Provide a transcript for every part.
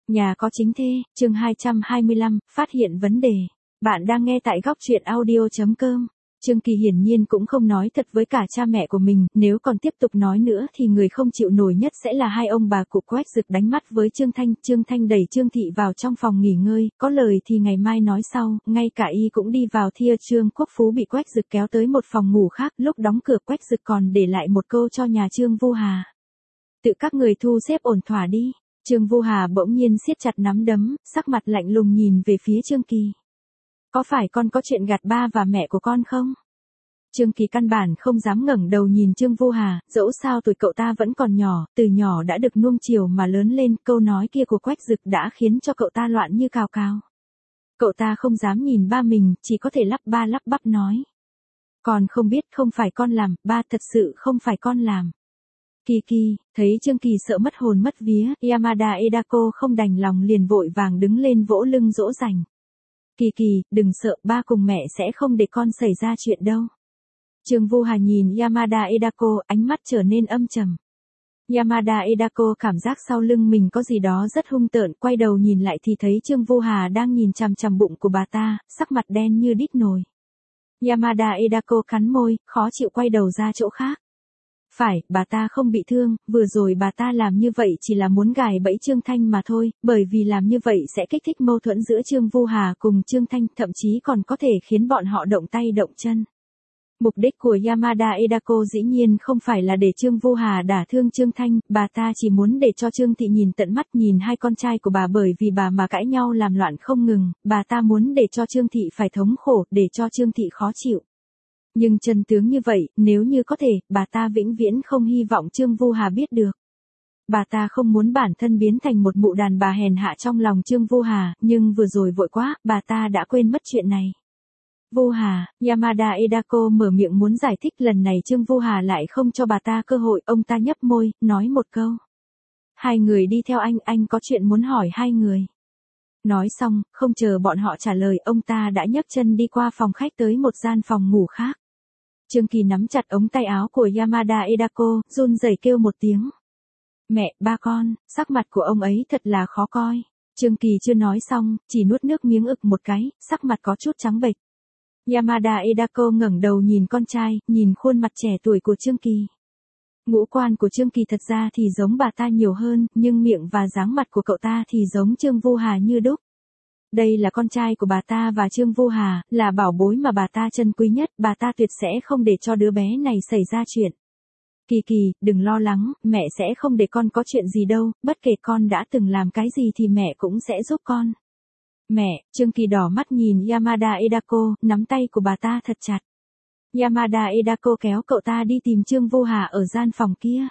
Nhà có chính thê, chương 225, phát hiện vấn đề. Bạn đang nghe tại góc truyện audio.com. Trương Kỳ hiển nhiên cũng không nói thật với cả cha mẹ của mình, nếu còn tiếp tục nói nữa thì người không chịu nổi nhất sẽ là hai ông bà cụ Quách Dực đánh mắt với Trương Thanh. Trương Thanh đẩy Trương Thị vào trong phòng nghỉ ngơi, có lời thì ngày mai nói sau, ngay cả y cũng đi vào thia. Trương Quốc Phú bị Quách Dực kéo tới một phòng ngủ khác, lúc đóng cửa Quách Dực còn để lại một câu cho nhà Trương Vu Hà. Tự các người thu xếp ổn thỏa đi. Trương Vu Hà bỗng nhiên siết chặt nắm đấm, sắc mặt lạnh lùng nhìn về phía Trương Kỳ. Có phải con có chuyện gạt ba và mẹ của con không? Trương Kỳ căn bản không dám ngẩng đầu nhìn Trương Vu Hà, dẫu sao tuổi cậu ta vẫn còn nhỏ, từ nhỏ đã được nuông chiều mà lớn lên, câu nói kia của Quách Dực đã khiến cho cậu ta loạn như cào cào. Cậu ta không dám nhìn ba mình, chỉ có thể lắp ba lắp bắp nói. Con không biết, không phải con làm, ba thật sự không phải con làm. Kỳ, thấy Trương Kỳ sợ mất hồn mất vía, Yamada Edako không đành lòng liền vội vàng đứng lên vỗ lưng dỗ dành. Kỳ, đừng sợ, ba cùng mẹ sẽ không để con xảy ra chuyện đâu. Trương Vu Hà nhìn Yamada Edako, ánh mắt trở nên âm trầm. Yamada Edako cảm giác sau lưng mình có gì đó rất hung tợn, quay đầu nhìn lại thì thấy Trương Vu Hà đang nhìn chằm chằm bụng của bà ta, sắc mặt đen như đít nồi. Yamada Edako cắn môi, khó chịu quay đầu ra chỗ khác. Phải, bà ta không bị thương, vừa rồi bà ta làm như vậy chỉ là muốn gài bẫy Trương Thanh mà thôi, bởi vì làm như vậy sẽ kích thích mâu thuẫn giữa Trương Vu Hà cùng Trương Thanh, thậm chí còn có thể khiến bọn họ động tay động chân. Mục đích của Yamada Edako dĩ nhiên không phải là để Trương Vu Hà đả thương Trương Thanh, bà ta chỉ muốn để cho Trương Thị nhìn tận mắt nhìn hai con trai của bà bởi vì bà mà cãi nhau làm loạn không ngừng, bà ta muốn để cho Trương Thị phải thống khổ, để cho Trương Thị khó chịu. Nhưng chân tướng như vậy, nếu như có thể, bà ta vĩnh viễn không hy vọng Trương Vu Hà biết được. Bà ta không muốn bản thân biến thành một mụ đàn bà hèn hạ trong lòng Trương Vu Hà, nhưng vừa rồi vội quá, bà ta đã quên mất chuyện này. Vu Hà, Yamada Edako mở miệng muốn giải thích, lần này Trương Vu Hà lại không cho bà ta cơ hội, ông ta nhấp môi, nói một câu. Hai người đi theo anh có chuyện muốn hỏi hai người. Nói xong, không chờ bọn họ trả lời, ông ta đã nhấc chân đi qua phòng khách tới một gian phòng ngủ khác. Trương Kỳ nắm chặt ống tay áo của Yamada Edako, run rẩy kêu một tiếng. Mẹ, ba con, sắc mặt của ông ấy thật là khó coi. Trương Kỳ chưa nói xong, chỉ nuốt nước miếng ực một cái, sắc mặt có chút trắng bệch. Yamada Edako ngẩng đầu nhìn con trai, nhìn khuôn mặt trẻ tuổi của Trương Kỳ. Ngũ quan của Trương Kỳ thật ra thì giống bà ta nhiều hơn, nhưng miệng và dáng mặt của cậu ta thì giống Trương Vu Hà như đúc. Đây là con trai của bà ta và Trương Vu Hà, là bảo bối mà bà ta trân quý nhất, bà ta tuyệt sẽ không để cho đứa bé này xảy ra chuyện. Kỳ, đừng lo lắng, mẹ sẽ không để con có chuyện gì đâu, bất kể con đã từng làm cái gì thì mẹ cũng sẽ giúp con. Mẹ, Trương Kỳ đỏ mắt nhìn Yamada Edako, nắm tay của bà ta thật chặt. Yamada Edako kéo cậu ta đi tìm Trương Vu Hà ở gian phòng kia.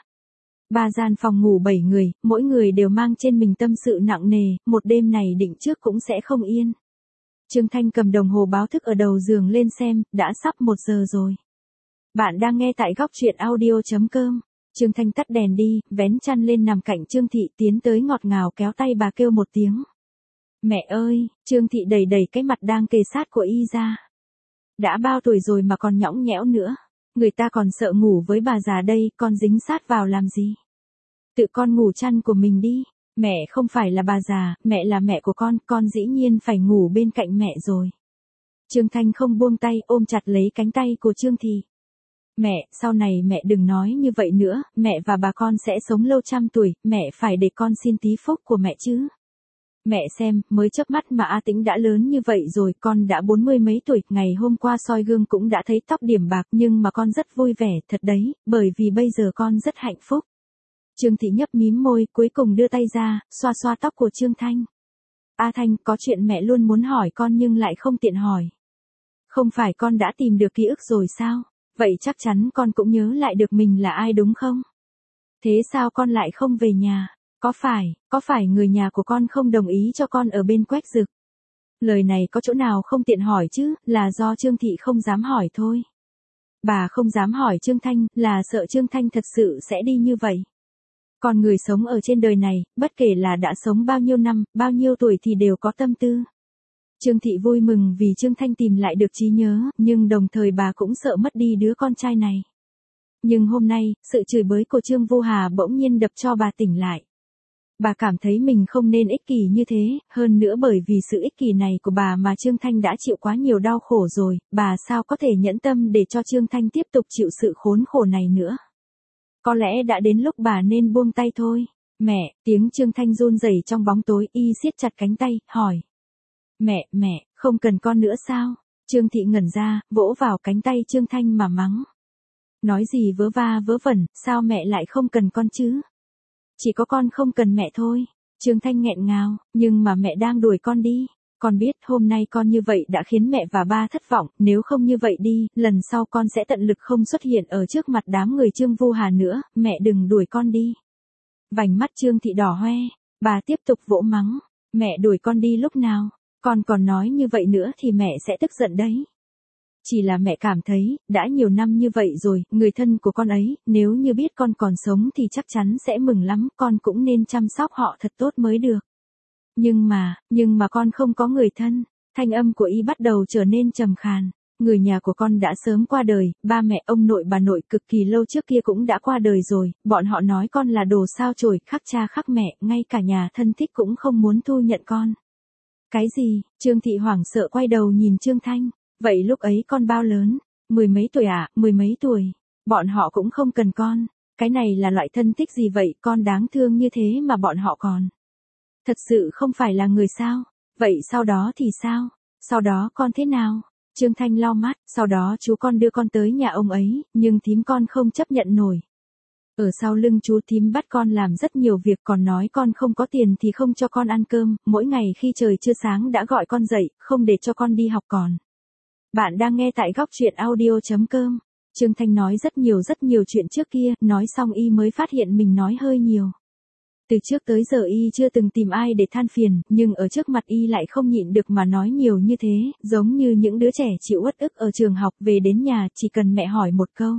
Ba gian phòng ngủ 7 người, mỗi người đều mang trên mình tâm sự nặng nề, một đêm này định trước cũng sẽ không yên. Trương Thanh cầm đồng hồ báo thức ở đầu giường lên xem, đã sắp 1 giờ rồi. Bạn đang nghe tại góc truyện audio.com. Trương Thanh tắt đèn đi, vén chăn lên nằm cạnh Trương Thị, tiến tới ngọt ngào kéo tay bà kêu một tiếng. Mẹ ơi, Trương Thị đẩy cái mặt đang kề sát của y ra. Đã bao tuổi rồi mà còn nhõng nhẽo nữa. Người ta còn sợ ngủ với bà già đây, con dính sát vào làm gì? Tự con ngủ chăn của mình đi. Mẹ không phải là bà già, mẹ là mẹ của con dĩ nhiên phải ngủ bên cạnh mẹ rồi. Trương Thanh không buông tay, ôm chặt lấy cánh tay của Trương Thị. Mẹ, sau này mẹ đừng nói như vậy nữa, mẹ và bà con sẽ sống lâu trăm tuổi, mẹ phải để con xin tí phúc của mẹ chứ. Mẹ xem, mới chớp mắt mà A Tĩnh đã lớn như vậy rồi, con đã 40 mấy tuổi, ngày hôm qua soi gương cũng đã thấy tóc điểm bạc, nhưng mà con rất vui vẻ, thật đấy, bởi vì bây giờ con rất hạnh phúc. Trương Thị nhấp mím môi, cuối cùng đưa tay ra, xoa xoa tóc của Trương Thanh. A Thanh, có chuyện mẹ luôn muốn hỏi con nhưng lại không tiện hỏi. Không phải con đã tìm được ký ức rồi sao? Vậy chắc chắn con cũng nhớ lại được mình là ai đúng không? Thế sao con lại không về nhà? Có phải người nhà của con không đồng ý cho con ở bên Quách Dực? Lời này có chỗ nào không tiện hỏi chứ, là do Trương Thị không dám hỏi thôi. Bà không dám hỏi Trương Thanh, là sợ Trương Thanh thật sự sẽ đi như vậy. Còn người sống ở trên đời này, bất kể là đã sống bao nhiêu năm, bao nhiêu tuổi thì đều có tâm tư. Trương Thị vui mừng vì Trương Thanh tìm lại được trí nhớ, nhưng đồng thời bà cũng sợ mất đi đứa con trai này. Nhưng hôm nay, sự chửi bới của Trương Vu Hà bỗng nhiên đập cho bà tỉnh lại. Bà cảm thấy mình không nên ích kỷ như thế, hơn nữa bởi vì sự ích kỷ này của bà mà Trương Thanh đã chịu quá nhiều đau khổ rồi, bà sao có thể nhẫn tâm để cho Trương Thanh tiếp tục chịu sự khốn khổ này nữa. Có lẽ đã đến lúc bà nên buông tay thôi. Mẹ, tiếng Trương Thanh run rẩy trong bóng tối, y siết chặt cánh tay, hỏi. Mẹ, không cần con nữa sao? Trương Thị ngẩn ra, vỗ vào cánh tay Trương Thanh mà mắng. Nói gì vớ va vớ vẩn, sao mẹ lại không cần con chứ? Chỉ có con không cần mẹ thôi. Trương Thanh nghẹn ngào, nhưng mà mẹ đang đuổi con đi. Con biết hôm nay con như vậy đã khiến mẹ và ba thất vọng, nếu không như vậy đi, lần sau con sẽ tận lực không xuất hiện ở trước mặt đám người Trương Vu Hà nữa, mẹ đừng đuổi con đi. Vành mắt Trương Thị đỏ hoe, bà tiếp tục vỗ mắng, mẹ đuổi con đi lúc nào, con còn nói như vậy nữa thì mẹ sẽ tức giận đấy. Chỉ là mẹ cảm thấy, đã nhiều năm như vậy rồi, người thân của con ấy, nếu như biết con còn sống thì chắc chắn sẽ mừng lắm, con cũng nên chăm sóc họ thật tốt mới được. Nhưng mà con không có người thân, thanh âm của y bắt đầu trở nên trầm khàn. Người nhà của con đã sớm qua đời, ba mẹ ông nội bà nội cực kỳ lâu trước kia cũng đã qua đời rồi, bọn họ nói con là đồ sao chổi, khắc cha khắc mẹ, ngay cả nhà thân thích cũng không muốn thu nhận con. Cái gì? Trương Thị hoảng sợ quay đầu nhìn Trương Thanh. Vậy lúc ấy con bao lớn? Mười mấy tuổi à? Mười mấy tuổi. Bọn họ cũng không cần con. Cái này là loại thân thích gì vậy? Con đáng thương như thế mà bọn họ còn. Thật sự không phải là người sao? Vậy sau đó thì sao? Sau đó con thế nào? Trương Thanh lau mắt, sau đó chú con đưa con tới nhà ông ấy, nhưng thím con không chấp nhận nổi. Ở sau lưng chú thím bắt con làm rất nhiều việc, còn nói con không có tiền thì không cho con ăn cơm, mỗi ngày khi trời chưa sáng đã gọi con dậy, không để cho con đi học còn. Bạn đang nghe tại góc truyện audio.com. Trương Thanh nói rất nhiều chuyện trước kia, nói xong y mới phát hiện mình nói hơi nhiều. Từ trước tới giờ y chưa từng tìm ai để than phiền, nhưng ở trước mặt y lại không nhịn được mà nói nhiều như thế, giống như những đứa trẻ chịu uất ức ở trường học về đến nhà chỉ cần mẹ hỏi một câu.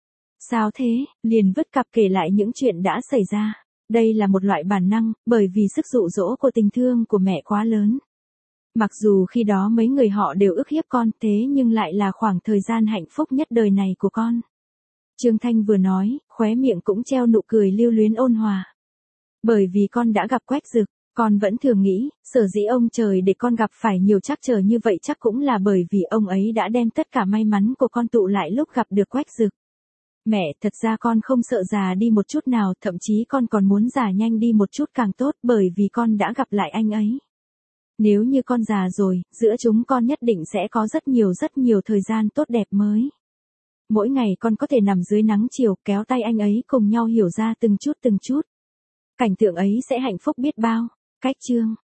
Sao thế, liền vứt cặp kể lại những chuyện đã xảy ra. Đây là một loại bản năng, bởi vì sức dụ dỗ của tình thương của mẹ quá lớn. Mặc dù khi đó mấy người họ đều ức hiếp con, thế nhưng lại là khoảng thời gian hạnh phúc nhất đời này của con. Trương Thanh vừa nói, khóe miệng cũng treo nụ cười lưu luyến ôn hòa. Bởi vì con đã gặp Quách Dực, con vẫn thường nghĩ, sở dĩ ông trời để con gặp phải nhiều trắc trở như vậy chắc cũng là bởi vì ông ấy đã đem tất cả may mắn của con tụ lại lúc gặp được Quách Dực. Mẹ, thật ra con không sợ già đi một chút nào, thậm chí con còn muốn già nhanh đi một chút càng tốt, bởi vì con đã gặp lại anh ấy. Nếu như con già rồi, giữa chúng con nhất định sẽ có rất nhiều thời gian tốt đẹp mới. Mỗi ngày con có thể nằm dưới nắng chiều, kéo tay anh ấy cùng nhau hiểu ra từng chút. Cảnh tượng ấy sẽ hạnh phúc biết bao. Cách chương